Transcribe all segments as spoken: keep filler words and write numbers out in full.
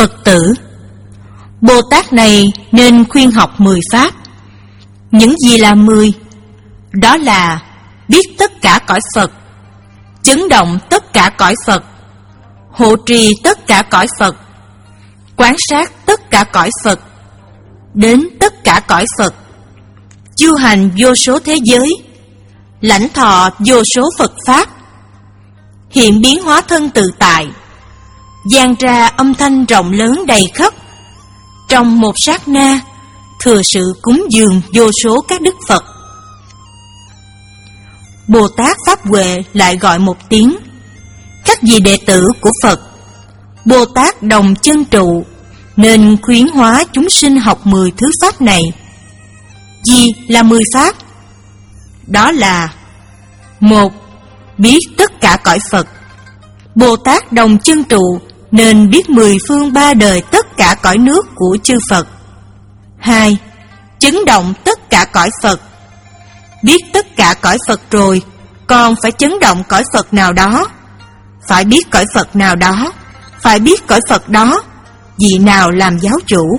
Phật tử, Bồ Tát này nên khuyên học mười pháp. Những gì là mười? Đó là biết tất cả cõi Phật, chấn động tất cả cõi Phật, hộ trì tất cả cõi Phật, quán sát tất cả cõi Phật, đến tất cả cõi Phật, du hành vô số thế giới, lãnh thọ vô số Phật Pháp, hiện biến hóa thân tự tại, vang ra âm thanh rộng lớn đầy khắp. Trong một sát na, thừa sự cúng dường vô số các đức Phật. Bồ Tát Pháp Huệ lại gọi một tiếng: các vị đệ tử của Phật, Bồ Tát đồng chân trụ, nên khuyến hóa chúng sinh học mười thứ pháp này. Gì là mười pháp? Đó là: một. Biết tất cả cõi Phật. Bồ Tát đồng chân trụ nên biết mười phương ba đời tất cả cõi nước của chư Phật. Hai. Chấn động tất cả cõi Phật. Biết tất cả cõi Phật rồi, còn phải chấn động cõi Phật nào đó. Phải biết cõi Phật nào đó, phải biết cõi Phật đó vị nào làm giáo chủ.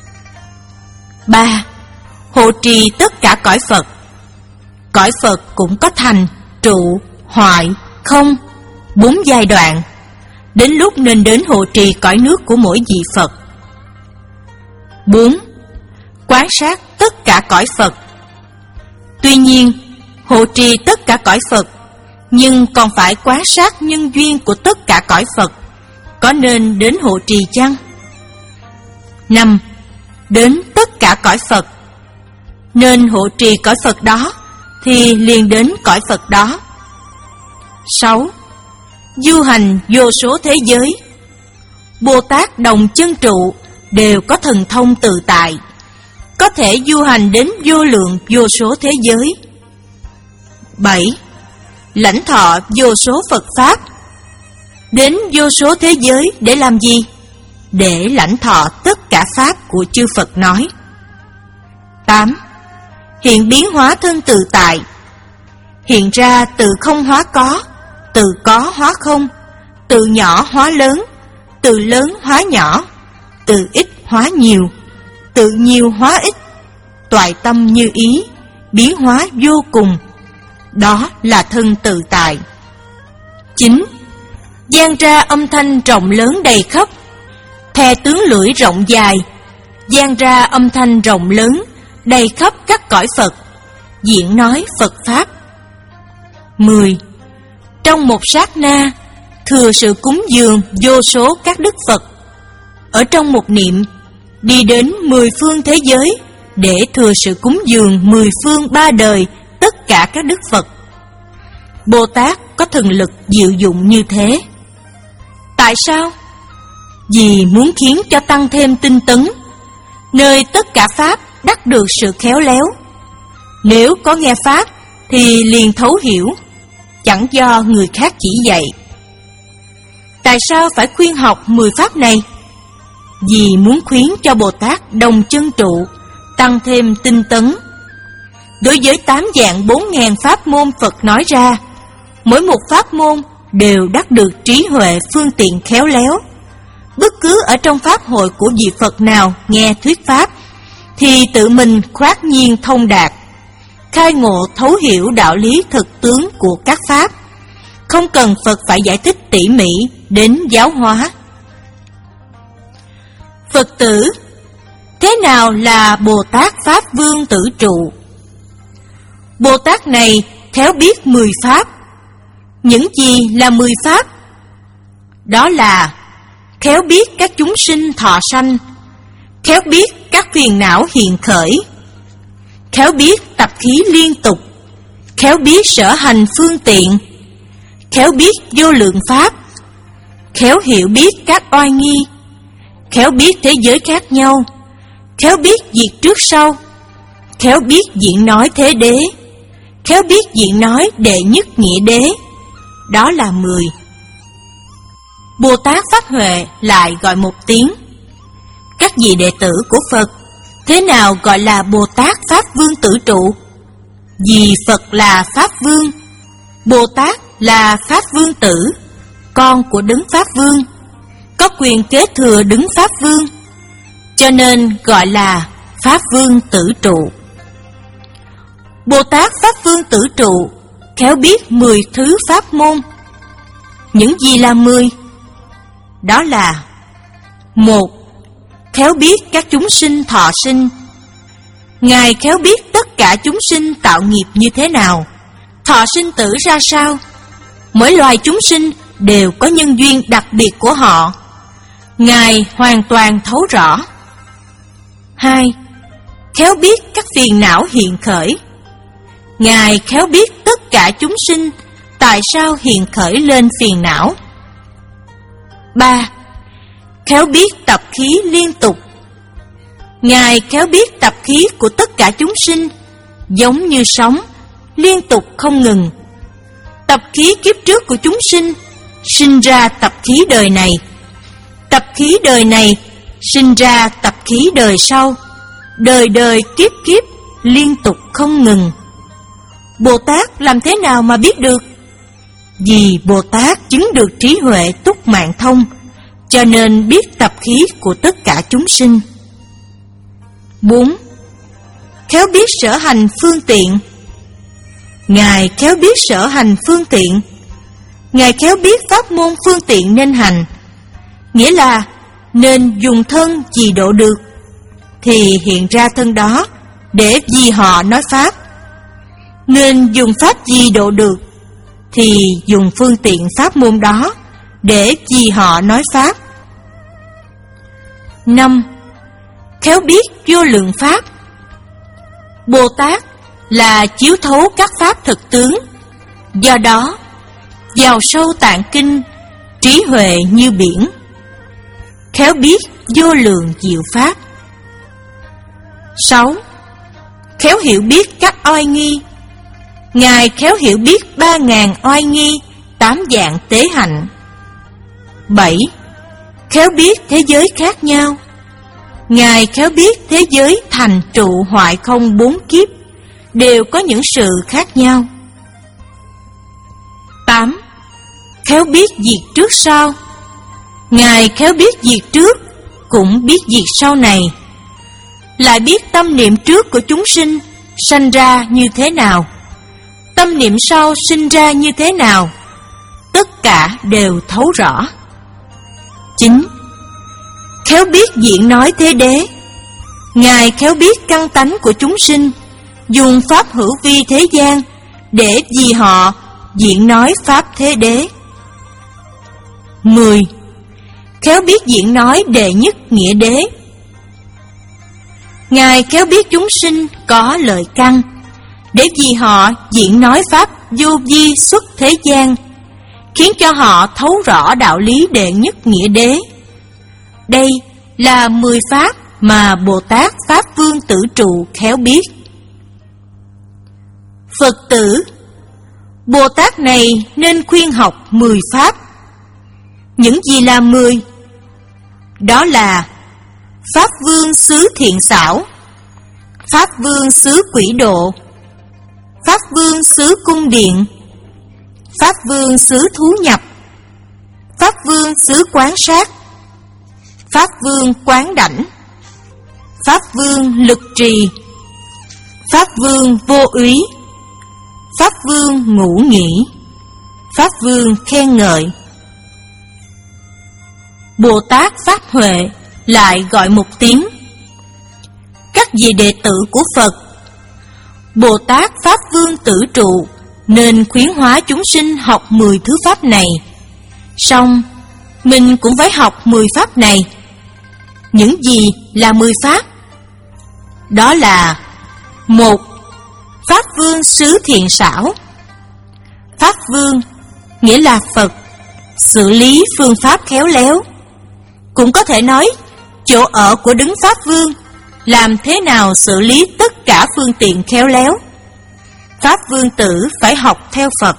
Ba. Hộ trì tất cả cõi Phật. Cõi Phật cũng có thành, trụ, hoại, không, bốn giai đoạn. Đến lúc nên đến hộ trì cõi nước của mỗi vị Phật. Bốn. Quán sát tất cả cõi Phật. Tuy nhiên, hộ trì tất cả cõi Phật, nhưng còn phải quán sát nhân duyên của tất cả cõi Phật. Có nên đến hộ trì chăng? Năm. Đến tất cả cõi Phật. Nên hộ trì cõi Phật đó, thì liền đến cõi Phật đó. Sáu. Du hành vô số thế giới. Bồ Tát đồng chân trụ đều có thần thông tự tại, có thể du hành đến vô lượng vô số thế giới. Bảy. Lãnh thọ vô số Phật Pháp. Đến vô số thế giới để làm gì? Để lãnh thọ tất cả Pháp của chư Phật nói. Tám. Hiện biến hóa thân tự tại. Hiện ra từ không hóa có, từ có hóa không, từ nhỏ hóa lớn, từ lớn hóa nhỏ, từ ít hóa nhiều, từ nhiều hóa ít, toại tâm như ý, biến hóa vô cùng. Đó là thân tự tại. Chín. Vang ra âm thanh rộng lớn đầy khắp. Thè tướng lưỡi rộng dài, vang ra âm thanh rộng lớn đầy khắp các cõi Phật, diễn nói Phật Pháp. Mười. Trong một sát na, thừa sự cúng dường vô số các đức Phật. Ở trong một niệm, đi đến mười phương thế giới để thừa sự cúng dường mười phương ba đời tất cả các đức Phật. Bồ Tát có thần lực diệu dụng như thế. Tại sao? Vì muốn khiến cho tăng thêm tinh tấn, nơi tất cả Pháp đắc được sự khéo léo. Nếu có nghe Pháp thì liền thấu hiểu, chẳng do người khác chỉ dạy. Tại sao phải khuyên học mười Pháp này? Vì muốn khuyến cho Bồ Tát đồng chân trụ, tăng thêm tinh tấn. Đối với tám vạn bốn ngàn pháp môn Phật nói ra, mỗi một pháp môn đều đắc được trí huệ phương tiện khéo léo. Bất cứ ở trong pháp hội của vị Phật nào nghe thuyết pháp, thì tự mình khoát nhiên thông đạt, khai ngộ thấu hiểu đạo lý thực tướng của các pháp, không cần Phật phải giải thích tỉ mỉ đến giáo hóa. Phật tử, thế nào là Bồ Tát Pháp Vương Tử Trụ? Bồ Tát này khéo biết mười pháp. Những gì là mười pháp? Đó là khéo biết các chúng sinh thọ sanh, khéo biết các phiền não hiện khởi, khéo biết tập khí liên tục, khéo biết sở hành phương tiện, khéo biết vô lượng pháp, khéo hiểu biết các oai nghi, khéo biết thế giới khác nhau, khéo biết việc trước sau, khéo biết diễn nói thế đế, khéo biết diễn nói đệ nhất nghĩa đế. Đó là mười. Bồ Tát Pháp Huệ lại gọi một tiếng: các vị đệ tử của Phật, thế nào gọi là Bồ Tát Pháp Vương Tử Trụ? Vì Phật là Pháp Vương, Bồ Tát là Pháp Vương Tử, con của Đấng Pháp Vương, có quyền kế thừa đứng Pháp Vương, cho nên gọi là Pháp Vương Tử Trụ. Bồ Tát Pháp Vương Tử Trụ khéo biết mười thứ pháp môn. Những gì là mười? Đó là: một. Khéo biết các chúng sinh thọ sinh. Ngài khéo biết tất cả chúng sinh tạo nghiệp như thế nào, thọ sinh tử ra sao. Mỗi loài chúng sinh đều có nhân duyên đặc biệt của họ, Ngài hoàn toàn thấu rõ. Hai. Khéo biết các phiền não hiện khởi. Ngài khéo biết tất cả chúng sinh tại sao hiện khởi lên phiền não. Ba. Khéo biết tập khí liên tục. Ngài khéo biết tập khí của tất cả chúng sinh giống như sóng, liên tục không ngừng. Tập khí kiếp trước của chúng sinh sinh ra tập khí đời này, tập khí đời này sinh ra tập khí đời sau, đời đời kiếp kiếp liên tục không ngừng. Bồ Tát làm thế nào mà biết được? Vì Bồ Tát chứng được trí huệ túc mạng thông, cho nên biết tập khí của tất cả chúng sinh. Bốn. Khéo biết sở hành phương tiện. Ngài khéo biết sở hành phương tiện. Ngài khéo biết pháp môn phương tiện nên hành, nghĩa là nên dùng thân gì độ được, thì hiện ra thân đó để vì họ nói pháp. Nên dùng pháp gì độ được, thì dùng phương tiện pháp môn đó để vì họ nói pháp. Năm. Khéo biết vô lượng pháp. Bồ Tát là chiếu thấu các pháp thực tướng, do đó vào sâu tạng kinh, trí huệ như biển, khéo biết vô lượng diệu pháp. Sáu. Khéo hiểu biết các oai nghi. Ngài khéo hiểu biết ba ngàn oai nghi, tám dạng tế hạnh. Bảy. Khéo biết thế giới khác nhau. Ngài khéo biết thế giới thành trụ hoại không bốn kiếp đều có những sự khác nhau. Tám. Khéo biết việc trước sau. Ngài khéo biết việc trước, cũng biết việc sau này, lại biết tâm niệm trước của chúng sinh sanh ra như thế nào, tâm niệm sau sinh ra như thế nào, tất cả đều thấu rõ. Chín. Khéo biết diễn nói thế đế. Ngài khéo biết căn tánh của chúng sinh, dùng pháp hữu vi thế gian để vì họ diễn nói pháp thế đế. Mười. Khéo biết diễn nói đệ nhất nghĩa đế. Ngài khéo biết chúng sinh có lợi căn, để vì họ diễn nói pháp vô vi xuất thế gian, khiến cho họ thấu rõ đạo lý đệ nhất nghĩa đế. Đây là mười pháp mà Bồ Tát Pháp Vương Tử Trụ khéo biết. Phật tử, Bồ Tát này nên khuyên học mười pháp. Những gì là mười? Đó là Pháp Vương xứ thiện xảo, Pháp Vương xứ quỷ độ, Pháp Vương xứ cung điện, Pháp Vương xứ thú nhập, Pháp Vương xứ quán sát, Pháp Vương quán đảnh, Pháp Vương lực trì, Pháp Vương vô úy, Pháp Vương ngủ nghỉ, Pháp Vương khen ngợi. Bồ Tát Pháp Huệ lại gọi một tiếng. Các vị đệ tử của Phật, Bồ Tát Pháp Vương Tử Trụ nên khuyến hóa chúng sinh học mười thứ pháp này. Song mình cũng phải học mười pháp này. Những gì là mười pháp? Đó là: một. Pháp Vương xứ thiện xảo. Pháp Vương nghĩa là Phật, xử lý phương pháp khéo léo. Cũng có thể nói chỗ ở của đứng Pháp Vương làm thế nào xử lý tất cả phương tiện khéo léo. Pháp Vương tử phải học theo Phật.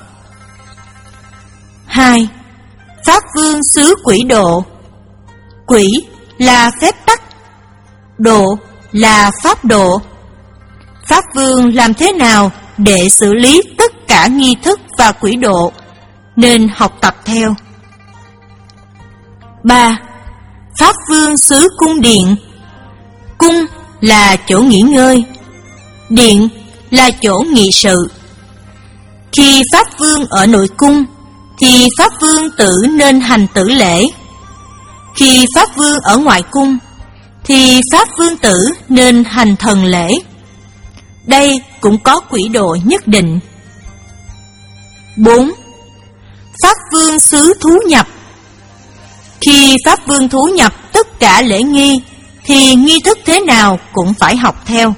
Hai. Pháp Vương xứ quỷ độ. Quỷ là phép tắc, độ là pháp độ. Pháp Vương làm thế nào để xử lý tất cả nghi thức và quỷ độ, nên học tập theo. Ba. Pháp Vương xứ cung điện. Cung là chỗ nghỉ ngơi, điện là chỗ nghị sự. Khi Pháp Vương ở nội cung thì Pháp Vương tử nên hành tử lễ. Khi Pháp Vương ở ngoại cung thì Pháp Vương tử nên hành thần lễ. Đây cũng có quỹ độ nhất định. bốn. Pháp Vương xứ thú nhập. Khi Pháp Vương thú nhập tất cả lễ nghi thì nghi thức thế nào cũng phải học theo.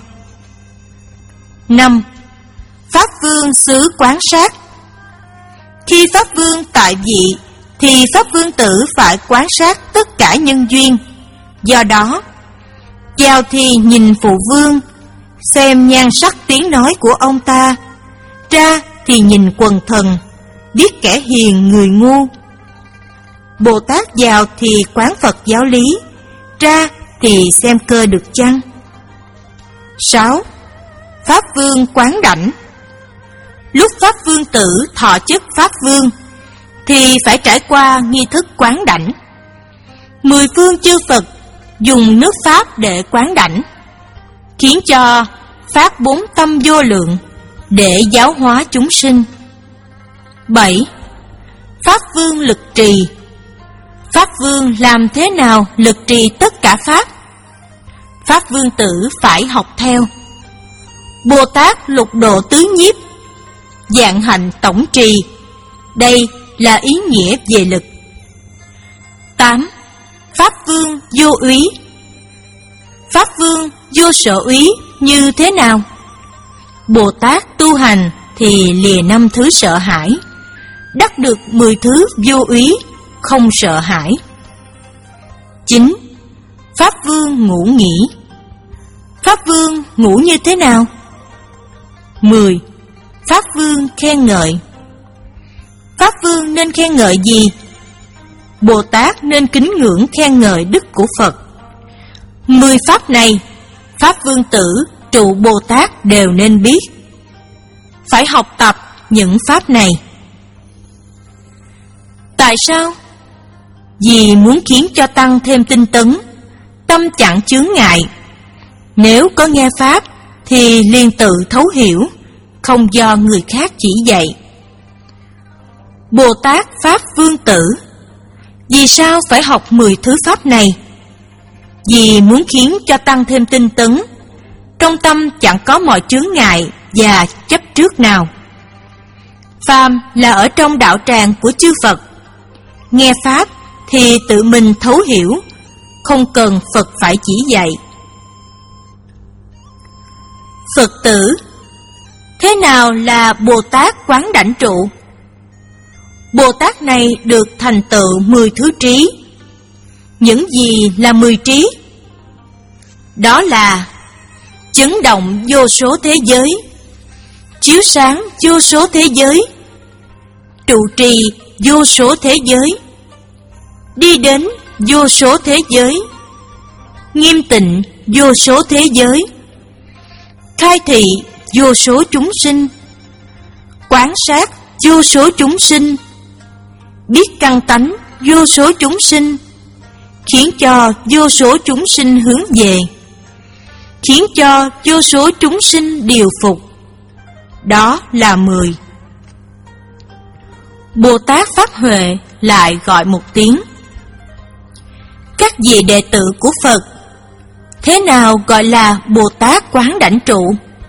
năm. Pháp Vương xứ quán sát. Khi Pháp Vương tại vị thì Pháp Vương tử phải quán sát tất cả nhân duyên. Do đó, vào thì nhìn phụ vương, xem nhan sắc tiếng nói của ông ta, ra thì nhìn quần thần, biết kẻ hiền người ngu. Bồ Tát vào thì quán Phật giáo lý, ra thì xem cơ được chăng. sáu. Pháp Vương quán đảnh. Lúc Pháp Vương tử thọ chức Pháp Vương thì phải trải qua nghi thức quán đảnh. Mười phương chư Phật dùng nước Pháp để quán đảnh, khiến cho Pháp bốn tâm vô lượng để giáo hóa chúng sinh. bảy. Pháp Vương lực trì. Pháp Vương làm thế nào lực trì tất cả Pháp? Pháp Vương tử phải học theo. Bồ Tát lục độ tứ nhiếp, dạng hạnh tổng trì. Đây là ý nghĩa về lực. tám. Pháp Vương vô úy. Pháp Vương vô sở úy như thế nào? Bồ Tát tu hành thì lìa năm thứ sợ hãi, đắc được mười thứ vô úy, không sợ hãi. chín. Pháp Vương ngủ nghỉ. Pháp Vương ngủ như thế nào? mười. Pháp Vương khen ngợi. Pháp Vương nên khen ngợi gì? Bồ Tát nên kính ngưỡng khen ngợi đức của Phật. Mười pháp này, Pháp Vương tử, trụ Bồ Tát đều nên biết. Phải học tập những pháp này. Tại sao? Vì muốn khiến cho tăng thêm tinh tấn, tâm chẳng chướng ngại. Nếu có nghe pháp thì liền tự thấu hiểu, không do người khác chỉ dạy. Bồ Tát Pháp Vương tử. Vì sao phải học mười thứ pháp này? Vì muốn khiến cho tăng thêm tinh tấn, trong tâm chẳng có mọi chướng ngại và chấp trước nào. Phàm là ở trong đạo tràng của chư Phật, nghe pháp thì tự mình thấu hiểu, không cần Phật phải chỉ dạy. Phật tử. Thế nào là Bồ Tát quán đảnh trụ? Bồ Tát này được thành tựu mười thứ trí. Những gì là mười trí? Đó là chấn động vô số thế giới, chiếu sáng vô số thế giới, trụ trì vô số thế giới, đi đến vô số thế giới, nghiêm tịnh vô số thế giới, khai thị vô số chúng sinh, quán sát vô số chúng sinh, biết căn tánh vô số chúng sinh, khiến cho vô số chúng sinh hướng về, khiến cho vô số chúng sinh điều phục. Đó là mười. Bồ Tát Pháp Huệ lại gọi một tiếng. Các vị đệ tử của Phật, thế nào gọi là Bồ Tát quán đảnh trụ?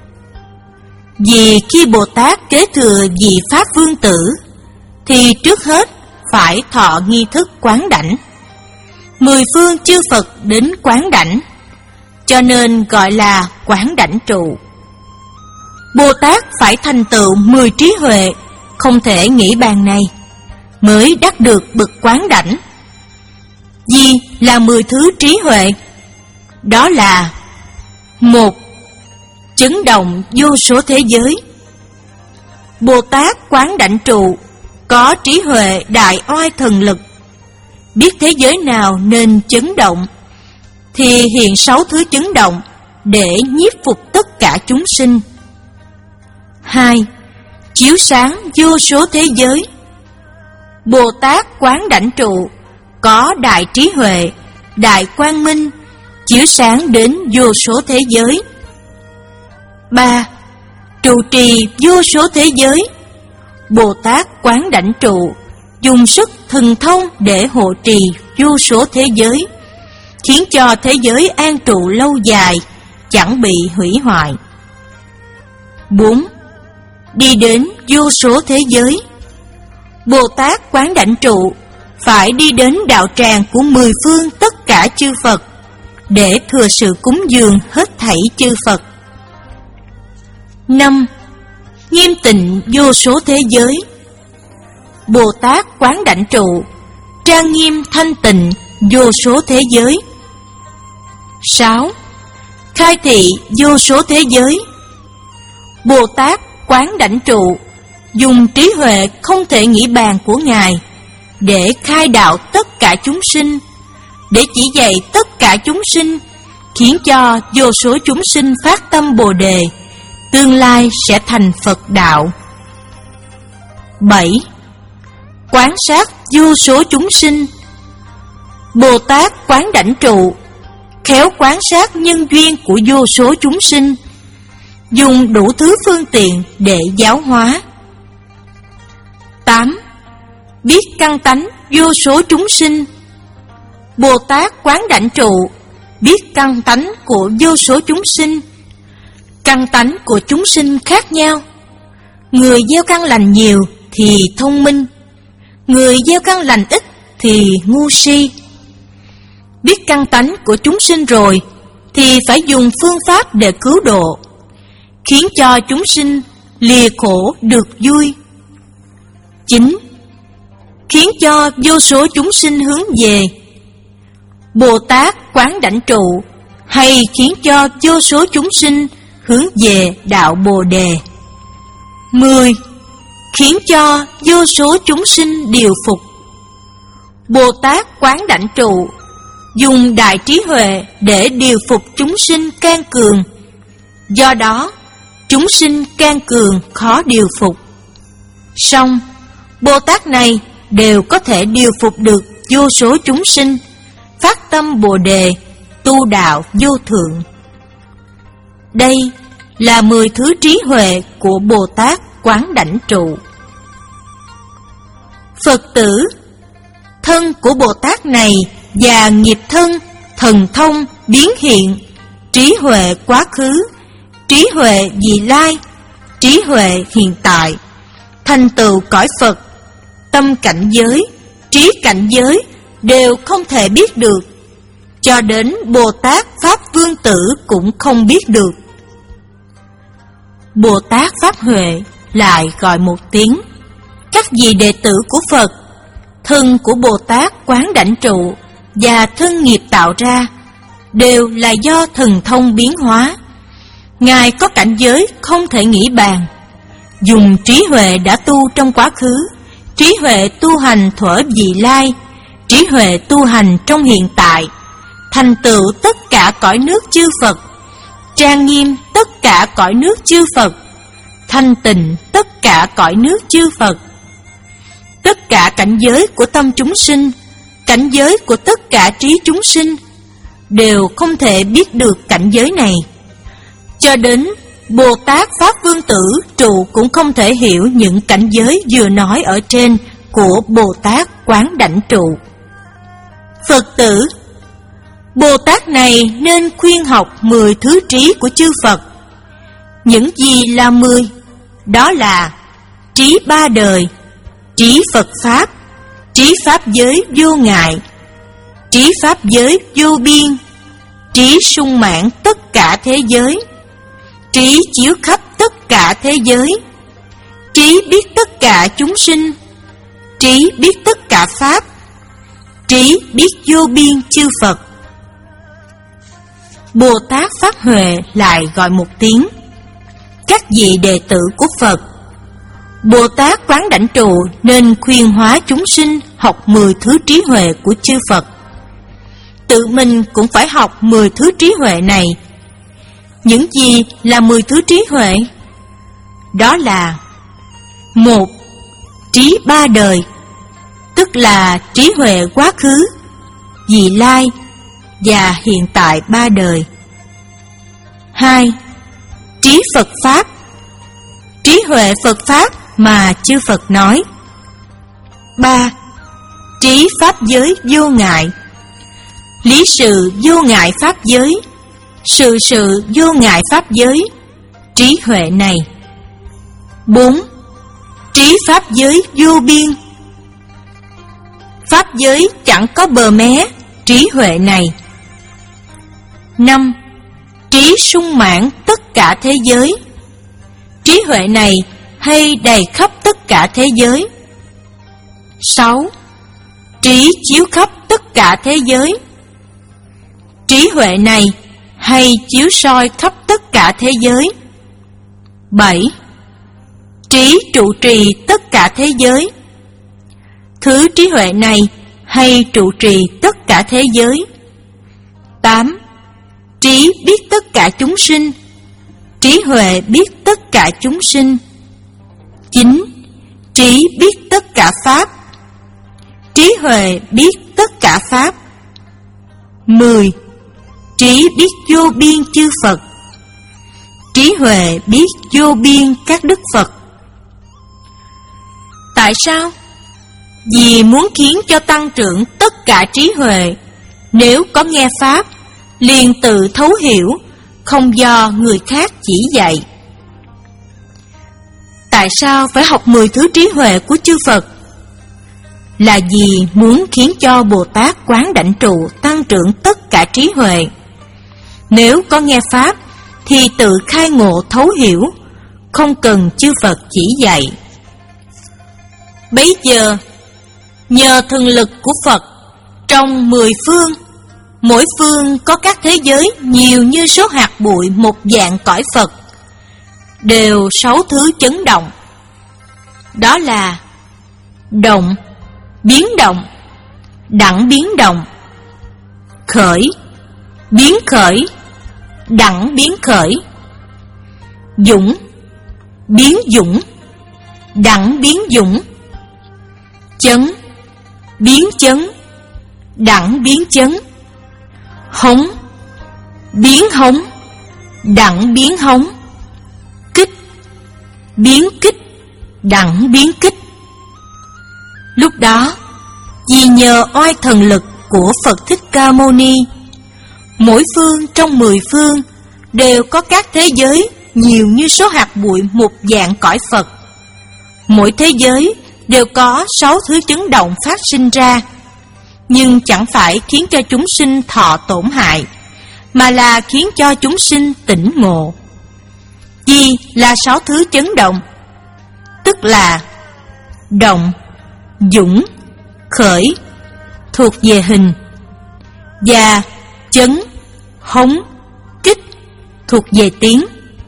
Vì khi Bồ Tát kế thừa vị Pháp Vương tử thì trước hết phải thọ nghi thức quán đảnh. Mười phương chư Phật đến quán đảnh, cho nên gọi là quán đảnh trụ. Bồ Tát phải thành tựu mười trí huệ, không thể nghĩ bàn này, mới đắc được bậc quán đảnh. Gì là mười thứ trí huệ? Đó là: một. Chấn động vô số thế giới. Bồ Tát quán đảnh trụ có trí huệ đại oai thần lực, biết thế giới nào nên chấn động thì hiện sáu thứ chấn động để nhiếp phục tất cả chúng sinh. Hai. Chiếu sáng vô số thế giới. Bồ Tát quán đảnh trụ có đại trí huệ, đại quang minh, chiếu sáng đến vô số thế giới. Ba. Trụ trì vô số thế giới. Bồ Tát Quán Đảnh Trụ dùng sức thần thông để hộ trì vô số thế giới, khiến cho thế giới an trụ lâu dài, chẳng bị hủy hoại. Bốn. Đi đến vô số thế giới. Bồ Tát Quán Đảnh Trụ phải đi đến đạo tràng của mười phương tất cả chư Phật để thừa sự cúng dường hết thảy chư Phật. Năm. Nghiêm tịnh vô số thế giới. Bồ Tát Quán Đảnh Trụ trang nghiêm thanh tịnh vô số thế giới. Sáu. Khai thị vô số thế giới. Bồ Tát Quán Đảnh Trụ dùng trí huệ không thể nghĩ bàn của Ngài để khai đạo tất cả chúng sinh, để chỉ dạy tất cả chúng sinh, khiến cho vô số chúng sinh phát tâm Bồ Đề, tương lai sẽ thành Phật đạo. Bảy. Quán sát vô số chúng sinh. Bồ Tát Quán Đảnh Trụ khéo quan sát nhân duyên của vô số chúng sinh, dùng đủ thứ phương tiện để giáo hóa. Tám. Biết căn tánh vô số chúng sinh. Bồ Tát Quán Đảnh Trụ biết căn tánh của vô số chúng sinh. Căn tánh của chúng sinh khác nhau. Người gieo căn lành nhiều thì thông minh, người gieo căn lành ít thì ngu si. Biết căn tánh của chúng sinh rồi thì phải dùng phương pháp để cứu độ, khiến cho chúng sinh lìa khổ được vui. Chín. Khiến cho vô số chúng sinh hướng về. Bồ Tát Quán Đảnh Trụ hay khiến cho vô số chúng sinh hướng về đạo Bồ Đề. Mười. Khiến cho vô số chúng sinh điều phục. Bồ Tát Quán Đảnh Trụ dùng đại trí huệ để điều phục chúng sinh can cường, do đó chúng sinh can cường khó điều phục. Song Bồ Tát này đều có thể điều phục được vô số chúng sinh, phát tâm Bồ Đề, tu đạo vô thượng. Đây là mười thứ trí huệ của Bồ Tát Quán Đảnh Trụ. Phật tử, thân của Bồ Tát này và nghiệp thân, thần thông, biến hiện, trí huệ quá khứ, trí huệ vị lai, trí huệ hiện tại, thành tựu cõi Phật, tâm cảnh giới, trí cảnh giới đều không thể biết được, cho đến Bồ Tát Pháp Vương Tử cũng không biết được. Bồ Tát Pháp Huệ lại gọi một tiếng. Các vị đệ tử của Phật, thân của Bồ Tát Quán Đảnh Trụ và thân nghiệp tạo ra đều là do thần thông biến hóa. Ngài có cảnh giới không thể nghĩ bàn, dùng trí huệ đã tu trong quá khứ, trí huệ tu hành thuở vị lai, trí huệ tu hành trong hiện tại, thành tựu tất cả cõi nước chư Phật, trang nghiêm tất cả cõi nước chư Phật, thanh tịnh tất cả cõi nước chư Phật. Tất cả cảnh giới của tâm chúng sinh, cảnh giới của tất cả trí chúng sinh đều không thể biết được cảnh giới này. Cho đến Bồ Tát Pháp Vương Tử Trụ cũng không thể hiểu những cảnh giới vừa nói ở trên của Bồ Tát Quán Đảnh Trụ. Phật tử, Bồ Tát này nên khuyên học mười thứ trí của chư Phật. Những gì là mười? Đó là trí ba đời, trí Phật Pháp, trí Pháp giới vô ngại, trí Pháp giới vô biên, trí sung mãn tất cả thế giới, trí chiếu khắp tất cả thế giới, trí biết tất cả chúng sinh, trí biết tất cả Pháp, trí biết vô biên chư Phật. Bồ Tát Pháp Huệ lại gọi một tiếng. Các vị đệ tử của Phật, Bồ Tát Quán Đảnh Trụ nên khuyên hóa chúng sinh học mười thứ trí huệ của chư Phật. Tự mình cũng phải học mười thứ trí huệ này. Những gì là mười thứ trí huệ? Đó là: một. Trí ba đời, tức là trí huệ quá khứ, vị lai, và hiện tại ba đời. Hai, trí Phật Pháp. Trí huệ Phật Pháp mà chư Phật nói. Ba, trí Pháp giới vô ngại. Lý sự vô ngại Pháp giới, sự sự vô ngại Pháp giới, trí huệ này. Bốn, trí Pháp giới vô biên. Pháp giới chẳng có bờ mé, trí huệ này. Năm, trí sung mãn tất cả thế giới. Trí huệ này hay đầy khắp tất cả thế giới. Sáu, trí chiếu khắp tất cả thế giới. Trí huệ này hay chiếu soi khắp tất cả thế giới. Bảy, trí trụ trì tất cả thế giới. Thứ trí huệ này hay trụ trì tất cả thế giới. Tám, trí biết tất cả chúng sinh. Trí huệ biết tất cả chúng sinh. Chín, trí biết tất cả Pháp. Trí huệ biết tất cả Pháp. Mười, trí biết vô biên chư Phật. Trí huệ biết vô biên các Đức Phật. Tại sao? Vì muốn khiến cho tăng trưởng tất cả trí huệ, nếu có nghe Pháp, liền tự thấu hiểu, không do người khác chỉ dạy. Tại sao phải học mười thứ trí huệ của chư Phật? Là vì muốn khiến cho Bồ Tát Quán Đảnh Trụ tăng trưởng tất cả trí huệ. Nếu có nghe Pháp, thì tự khai ngộ thấu hiểu, không cần chư Phật chỉ dạy. Bấy giờ, nhờ thần lực của Phật, trong mười phương, mỗi phương có các thế giới nhiều như số hạt bụi một dạng cõi Phật, đều sáu thứ chấn động. Đó là động, biến động, đẳng biến động, khởi, biến khởi, đẳng biến khởi, dũng, biến dũng, đẳng biến dũng, chấn, biến chấn, đẳng biến chấn, hống, biến hống, đẳng biến hống, kích, biến kích, đẳng biến kích. Lúc đó, vì nhờ oai thần lực của Phật Thích Ca Mâu Ni, mỗi phương trong mười phương đều có các thế giới nhiều như số hạt bụi một dạng cõi Phật. Mỗi thế giới đều có sáu thứ chấn động phát sinh ra, nhưng chẳng phải khiến cho chúng sinh thọ tổn hại, mà là khiến cho chúng sinh tỉnh ngộ. Gì là sáu thứ chấn động? Tức là động, dũng, khởi, thuộc về hình, và chấn, hống, kích, thuộc về tiếng.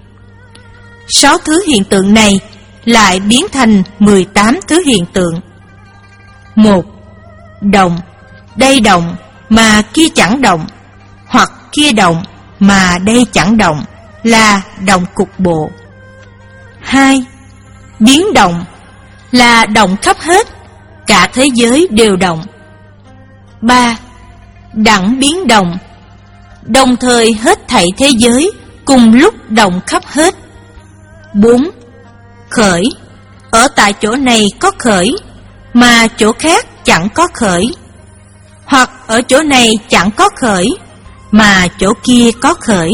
Sáu thứ hiện tượng này lại biến thành mười tám thứ hiện tượng. Một, động, đây động mà kia chẳng động, hoặc kia động mà đây chẳng động, là động cục bộ. Hai, biến động, là động khắp hết, cả thế giới đều động. Ba, đẳng biến động, đồng thời hết thảy thế giới cùng lúc động khắp hết. Bốn, khởi, ở tại chỗ này có khởi, mà chỗ khác chẳng có khởi, hoặc ở chỗ này chẳng có khởi, mà chỗ kia có khởi.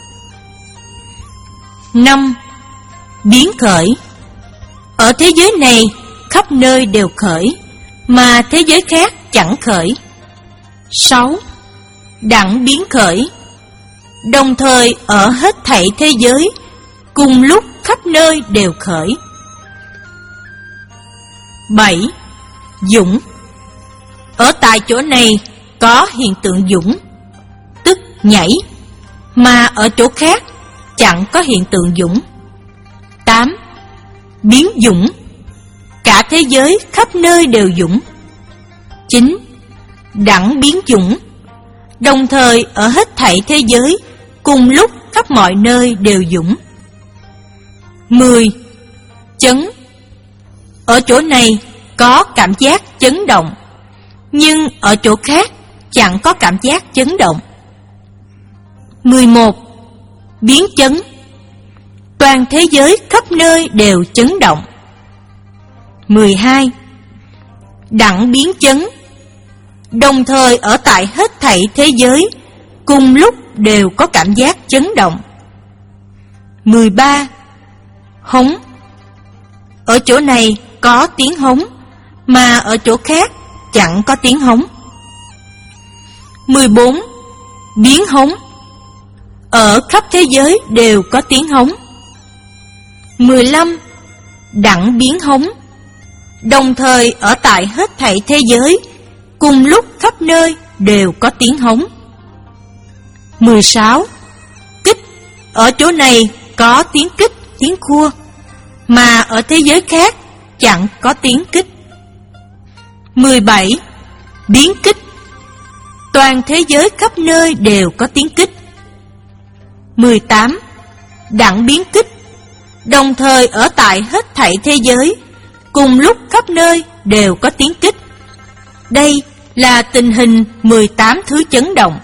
Năm, biến khởi, ở thế giới này khắp nơi đều khởi, mà thế giới khác chẳng khởi. Sáu, đẳng biến khởi, đồng thời ở hết thảy thế giới cùng lúc khắp nơi đều khởi. Bảy, dũng, ở tại chỗ này có hiện tượng dũng, tức nhảy, mà ở chỗ khác chẳng có hiện tượng dũng. Tám, biến dũng, cả thế giới khắp nơi đều dũng. Chín, đẳng biến dũng, đồng thời ở hết thảy thế giới cùng lúc khắp mọi nơi đều dũng. Mười, chấn, ở chỗ này có cảm giác chấn động, nhưng ở chỗ khác chẳng có cảm giác chấn động. mười một. Biến chấn. Toàn thế giới khắp nơi đều chấn động. mười hai. Đẳng biến chấn. Đồng thời ở tại hết thảy thế giới, cùng lúc đều có cảm giác chấn động. mười ba. Hống. Ở chỗ này có tiếng hống, mà ở chỗ khác chẳng có tiếng hống. mười bốn. Biến hống. Ở khắp thế giới đều có tiếng hống. mười lăm. Đẳng biến hống. Đồng thời ở tại hết thảy thế giới, cùng lúc khắp nơi đều có tiếng hống. mười sáu. Kích. Ở chỗ này có tiếng kích, tiếng khua, mà ở thế giới khác chẳng có tiếng kích. mười bảy. Biến kích. Toàn thế giới khắp nơi đều có tiếng kích. mười tám. Đẳng biến kích. Đồng thời ở tại hết thảy thế giới, cùng lúc khắp nơi đều có tiếng kích. Đây là tình hình mười tám thứ chấn động.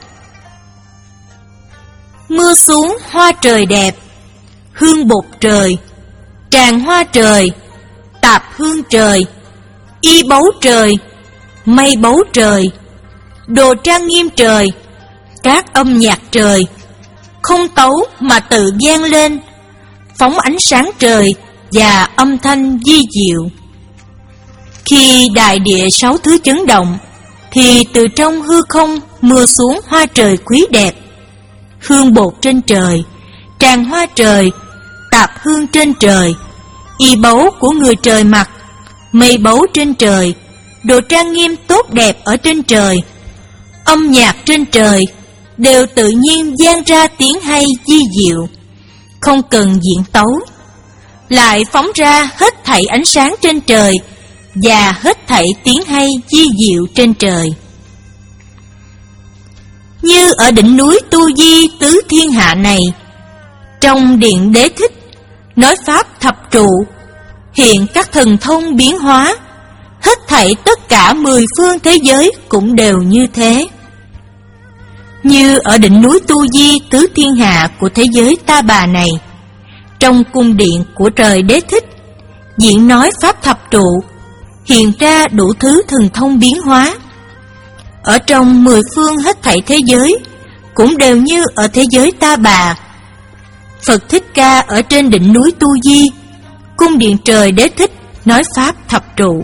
Mưa xuống hoa trời đẹp, hương bột trời, tràng hoa trời, tạp hương trời, y báu trời, mây báu trời, đồ trang nghiêm trời, các âm nhạc trời, không tấu mà tự vang lên, phóng ánh sáng trời và âm thanh vi diệu. Khi đại địa sáu thứ chấn động, thì từ trong hư không mưa xuống hoa trời quý đẹp, hương bột trên trời, tràng hoa trời, tạp hương trên trời, y báu của người trời mặc, mây báu trên trời, đồ trang nghiêm tốt đẹp ở trên trời, âm nhạc trên trời, đều tự nhiên vang ra tiếng hay vi diệu, không cần diễn tấu, lại phóng ra hết thảy ánh sáng trên trời và hết thảy tiếng hay vi diệu trên trời. Như ở đỉnh núi Tu Di tứ thiên hạ này, trong điện Đế Thích nói pháp thập trụ, hiện các thần thông biến hóa, hết thảy tất cả mười phương thế giới cũng đều như thế. Như ở đỉnh núi Tu Di tứ thiên hạ của thế giới Ta Bà này, trong cung điện của trời Đế Thích, diễn nói pháp thập trụ, hiện ra đủ thứ thần thông biến hóa. Ở trong mười phương hết thảy thế giới, cũng đều như ở thế giới Ta Bà. Phật Thích Ca ở trên đỉnh núi Tu Di, cung điện trời Đế Thích nói pháp thập trụ.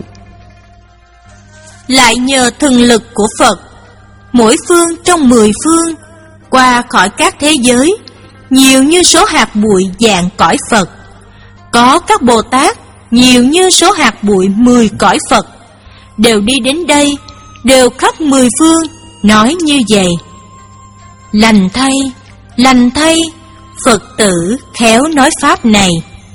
Lại nhờ thần lực của Phật, mỗi phương trong mười phương, qua khỏi các thế giới, nhiều như số hạt bụi dạng cõi Phật. Có các Bồ Tát nhiều như số hạt bụi mười cõi Phật, đều đi đến đây, đều khắp mười phương, nói như vậy: lành thay, lành thay, Phật tử khéo nói pháp này.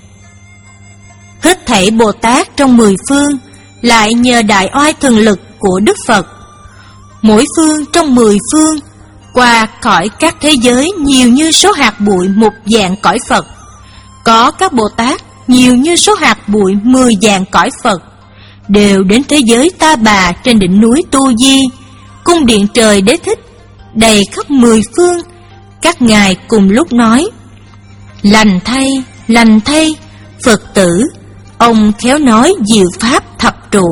Hết thảy Bồ Tát trong mười phương lại nhờ đại oai thần lực của Đức Phật, mỗi phương trong mười phương, qua khỏi các thế giới nhiều như số hạt bụi một vạn cõi Phật. Có các Bồ Tát nhiều như số hạt bụi mười vạn cõi Phật, đều đến thế giới Ta Bà trên đỉnh núi Tu Di, cung điện trời Đế Thích, đầy khắp mười phương. Các ngài cùng lúc nói: lành thay, lành thay, Phật tử, ông khéo nói diệu pháp thập trụ.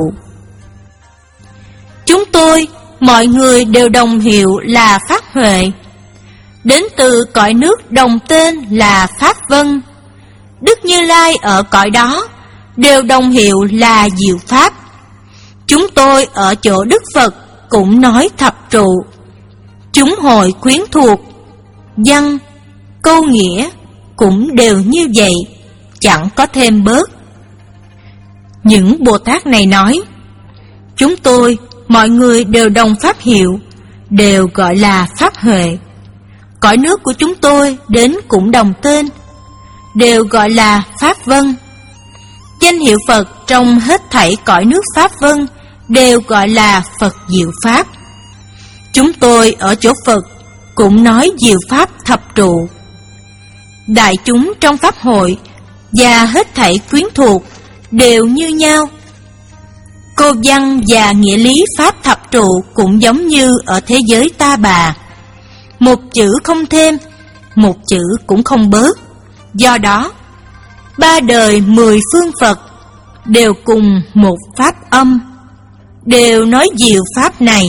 Chúng tôi, mọi người đều đồng hiệu là Pháp Huệ, đến từ cõi nước đồng tên là Pháp Vân. Đức Như Lai ở cõi đó đều đồng hiệu là diệu pháp. Chúng tôi ở chỗ Đức Phật cũng nói thập trụ. Chúng hội quyến thuộc, văn, câu nghĩa cũng đều như vậy, chẳng có thêm bớt. Những Bồ Tát này nói: chúng tôi, mọi người đều đồng pháp hiệu, đều gọi là Pháp Huệ. Cõi nước của chúng tôi đến cũng đồng tên, đều gọi là Pháp Vân. Danh hiệu Phật trong hết thảy cõi nước Pháp Vân đều gọi là Phật Diệu Pháp. Chúng tôi ở chỗ Phật cũng nói diệu pháp thập trụ. Đại chúng trong pháp hội và hết thảy quyến thuộc đều như nhau. Cô văn và nghĩa lý pháp thập trụ cũng giống như ở thế giới Ta Bà, một chữ không thêm, một chữ cũng không bớt. Do đó, ba đời mười phương Phật đều cùng một pháp âm, đều nói diệu pháp này.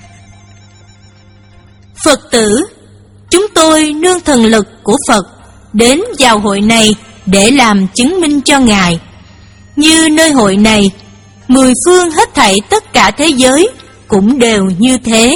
Phật tử, chúng tôi nương thần lực của Phật đến vào hội này để làm chứng minh cho Ngài. Như nơi hội này, mười phương hết thảy tất cả thế giới cũng đều như thế.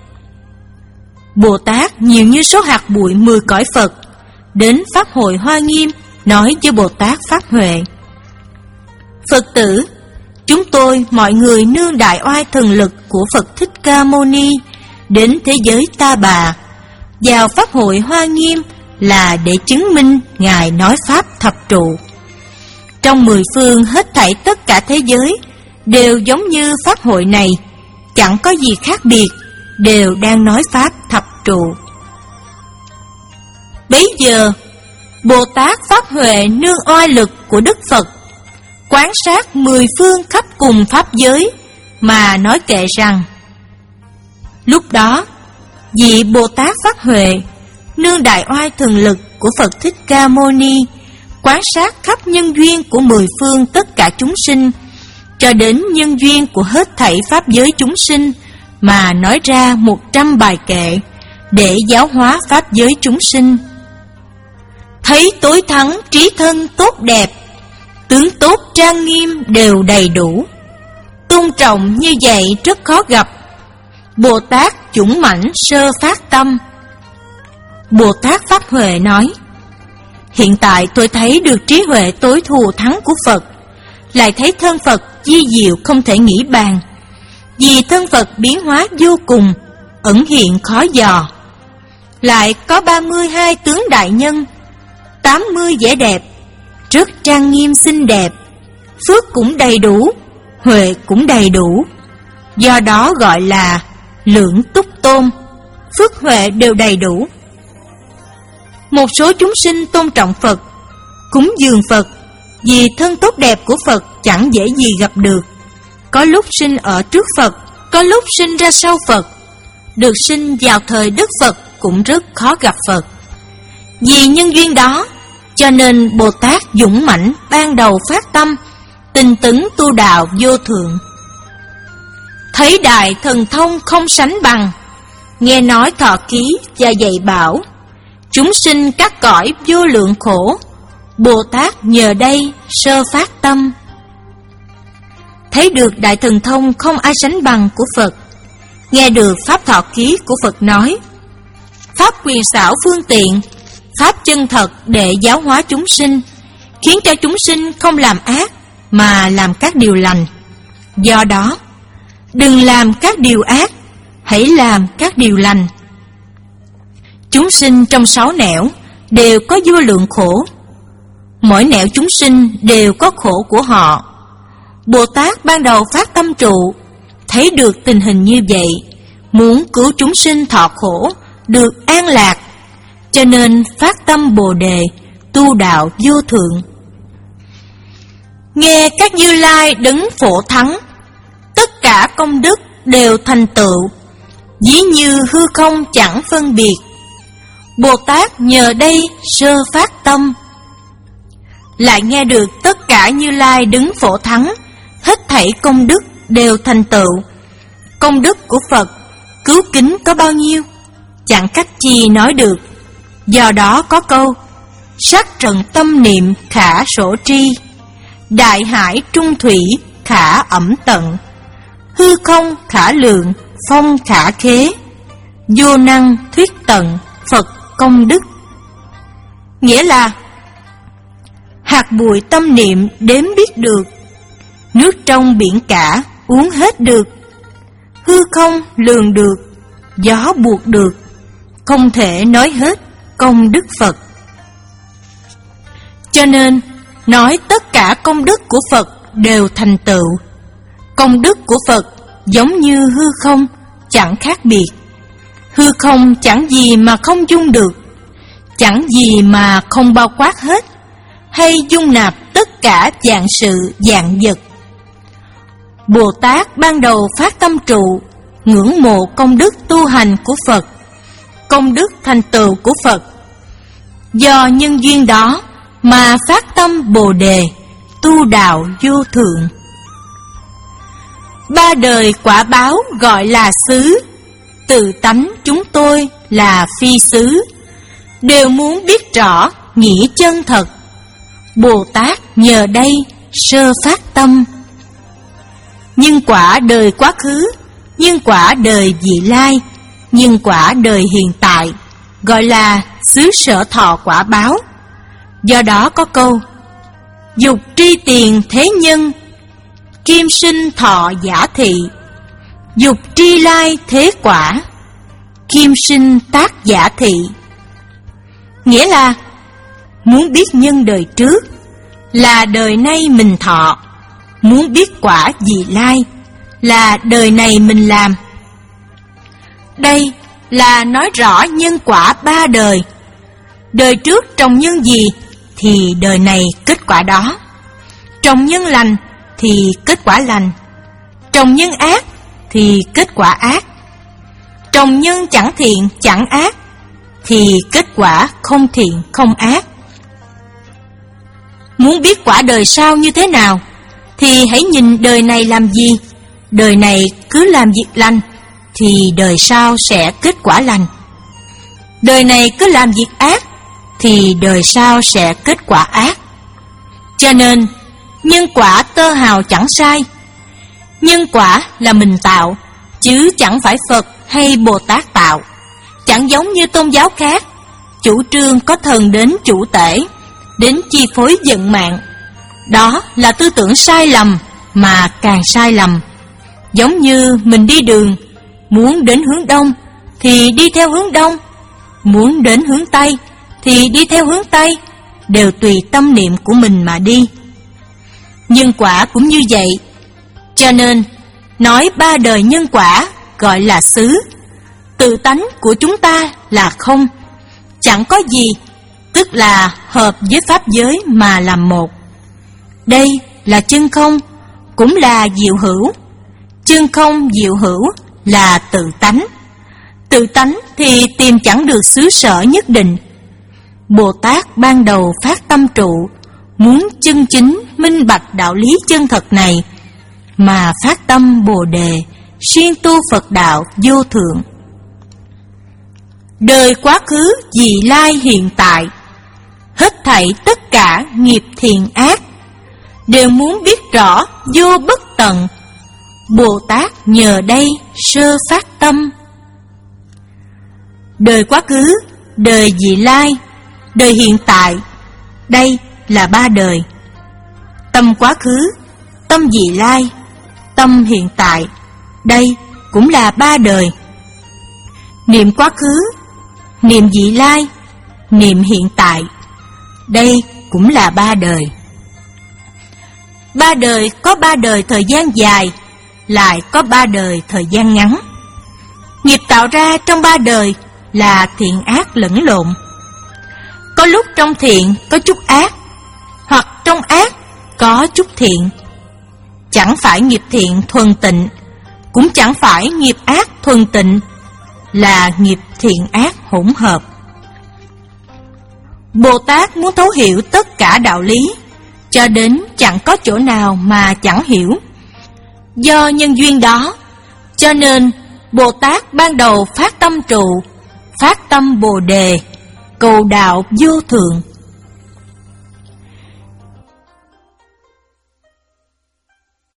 Bồ Tát nhiều như số hạt bụi mười cõi Phật đến Pháp hội Hoa Nghiêm nói với Bồ Tát Pháp Huệ: Phật tử, chúng tôi mọi người nương đại oai thần lực của Phật Thích Ca Mâu Ni đến thế giới Ta Bà, vào Pháp hội Hoa Nghiêm là để chứng minh Ngài nói Pháp thập trụ. Trong mười phương hết thảy tất cả thế giới đều giống như Pháp hội này, chẳng có gì khác biệt, đều đang nói Pháp thập trụ. Bấy giờ, Bồ Tát Pháp Huệ nương oai lực của Đức Phật, quán sát mười phương khắp cùng Pháp giới, mà nói kệ rằng: lúc đó, vị Bồ Tát Pháp Huệ nương đại oai thần lực của Phật Thích Ca Mâu Ni, quán sát khắp nhân duyên của mười phương tất cả chúng sinh, cho đến nhân duyên của hết thảy Pháp giới chúng sinh, mà nói ra một trăm bài kệ để giáo hóa Pháp giới chúng sinh. Thấy tối thắng trí thân tốt đẹp, tướng tốt trang nghiêm đều đầy đủ, tôn trọng như vậy rất khó gặp. Bồ Tát dũng mãnh sơ phát tâm. Bồ Tát Pháp Huệ nói: hiện tại tôi thấy được trí huệ tối thù thắng của Phật, lại thấy thân Phật di diệu không thể nghĩ bàn. Vì thân Phật biến hóa vô cùng, ẩn hiện khó dò. Lại có ba mươi hai tướng đại nhân, tám mươi vẻ đẹp, rất trang nghiêm xinh đẹp, phước cũng đầy đủ, huệ cũng đầy đủ. Do đó gọi là lưỡng túc tôn, phước huệ đều đầy đủ. Một số chúng sinh tôn trọng Phật, cúng dường Phật, vì thân tốt đẹp của Phật chẳng dễ gì gặp được. Có lúc sinh ở trước Phật, có lúc sinh ra sau Phật. Được sinh vào thời Đức Phật cũng rất khó gặp Phật. Vì nhân duyên đó, cho nên Bồ Tát dũng mãnh ban đầu phát tâm, tinh tấn tu đạo vô thượng. Thấy đại thần thông không sánh bằng, nghe nói thọ ký và dạy bảo, chúng sinh các cõi vô lượng khổ, Bồ Tát nhờ đây sơ phát tâm. Thấy được đại thần thông không ai sánh bằng của Phật, nghe được pháp thọ ký của Phật nói, pháp quyền xảo phương tiện, pháp chân thật để giáo hóa chúng sinh, khiến cho chúng sinh không làm ác mà làm các điều lành. Do đó, đừng làm các điều ác, hãy làm các điều lành. Chúng sinh trong sáu nẻo đều có vô lượng khổ, mỗi nẻo chúng sinh đều có khổ của họ. Bồ Tát ban đầu phát tâm trụ, thấy được tình hình như vậy, muốn cứu chúng sinh thọ khổ, được an lạc, cho nên phát tâm Bồ Đề, tu đạo vô thượng. Nghe các Như Lai đứng phổ thắng, tất cả công đức đều thành tựu, ví như hư không chẳng phân biệt. Bồ Tát nhờ đây sơ phát tâm. Lại nghe được tất cả Như Lai đứng phổ thắng, hết thảy công đức đều thành tựu. Công đức của Phật cứu kính có bao nhiêu, chẳng cách chi nói được. Do đó có câu: sắc trận tâm niệm khả sổ tri, đại hải trung thủy khả ẩm tận, hư không khả lượng phong khả khế, vô năng thuyết tận Phật công đức. Nghĩa là hạt bụi tâm niệm đếm biết được, nước trong biển cả uống hết được, hư không lường được, gió buộc được, không thể nói hết công đức Phật. Cho nên nói tất cả công đức của Phật đều thành tựu. Công đức của Phật giống như hư không, chẳng khác biệt. Hư không chẳng gì mà không dung được, chẳng gì mà không bao quát hết, hay dung nạp tất cả vạn sự vạn vật. Bồ Tát ban đầu phát tâm trụ, ngưỡng mộ công đức tu hành của Phật, công đức thành tựu của Phật, Do nhân duyên đó mà phát tâm Bồ Đề, tu đạo vô thượng. Ba đời quả báo gọi là xứ, tự tánh chúng tôi là phi xứ, đều muốn biết rõ nghĩa chân thật. Bồ Tát nhờ đây sơ phát tâm. Nhân quả đời quá khứ, nhân quả đời vị lai, nhân quả đời hiện tại gọi là xứ sở thọ quả báo. Do đó có câu: dục tri tiền thế nhân, kim sinh thọ giả thị. Dục tri lai thế quả, kim sinh tác giả thị. Nghĩa là muốn biết nhân đời trước là đời nay mình thọ, muốn biết quả vị lai là đời này mình làm. Đây là nói rõ nhân quả ba đời. Đời trước trồng nhân gì thì đời này kết quả đó. Trồng nhân lành thì kết quả lành, trồng nhân ác thì kết quả ác. Trồng nhân chẳng thiện chẳng ác thì kết quả không thiện không ác. Muốn biết quả đời sau như thế nào thì hãy nhìn đời này làm gì. Đời này cứ làm việc lành thì đời sau sẽ kết quả lành. Đời này cứ làm việc ác thì đời sau sẽ kết quả ác. Cho nên nhân quả tơ hào chẳng sai. Nhân quả là mình tạo, chứ chẳng phải Phật hay Bồ Tát tạo. Chẳng giống như tôn giáo khác, chủ trương có thần đến chủ tể, đến chi phối vận mạng. Đó là tư tưởng sai lầm mà càng sai lầm. Giống như mình đi đường, muốn đến hướng Đông thì đi theo hướng Đông, muốn đến hướng Tây thì đi theo hướng Tây, đều tùy tâm niệm của mình mà đi. Nhân quả cũng như vậy. Cho nên nói ba đời nhân quả gọi là xứ. Tự tánh của chúng ta là không, chẳng có gì, tức là hợp với pháp giới mà làm một. Đây là chân không, cũng là diệu hữu. Chân không diệu hữu là tự tánh. Tự tánh thì tìm chẳng được xứ sở nhất định. Bồ Tát ban đầu phát tâm trụ, muốn chân chính minh bạch đạo lý chân thật này, mà phát tâm Bồ Đề, siêng tu Phật đạo vô thượng. Đời quá khứ, vị lai hiện tại, hết thảy tất cả nghiệp thiện ác, đều muốn biết rõ vô bất tận. Bồ Tát nhờ đây sơ phát tâm. Đời quá khứ, đời vị lai, đời hiện tại, đây là ba đời. Tâm quá khứ, tâm vị lai, tâm hiện tại, đây cũng là ba đời. Niệm quá khứ, niệm vị lai, niệm hiện tại, đây cũng là ba đời. Ba đời có ba đời thời gian dài, lại có ba đời thời gian ngắn. Nghiệp tạo ra trong ba đời là thiện ác lẫn lộn. Có lúc trong thiện có chút ác, hoặc trong ác có chút thiện. Chẳng phải nghiệp thiện thuần tịnh, cũng chẳng phải nghiệp ác thuần tịnh, là nghiệp thiện ác hỗn hợp. Bồ Tát muốn thấu hiểu tất cả đạo lý, cho đến chẳng có chỗ nào mà chẳng hiểu. Do nhân duyên đó, cho nên Bồ Tát ban đầu phát tâm trụ, phát tâm Bồ Đề, cầu đạo vô thượng.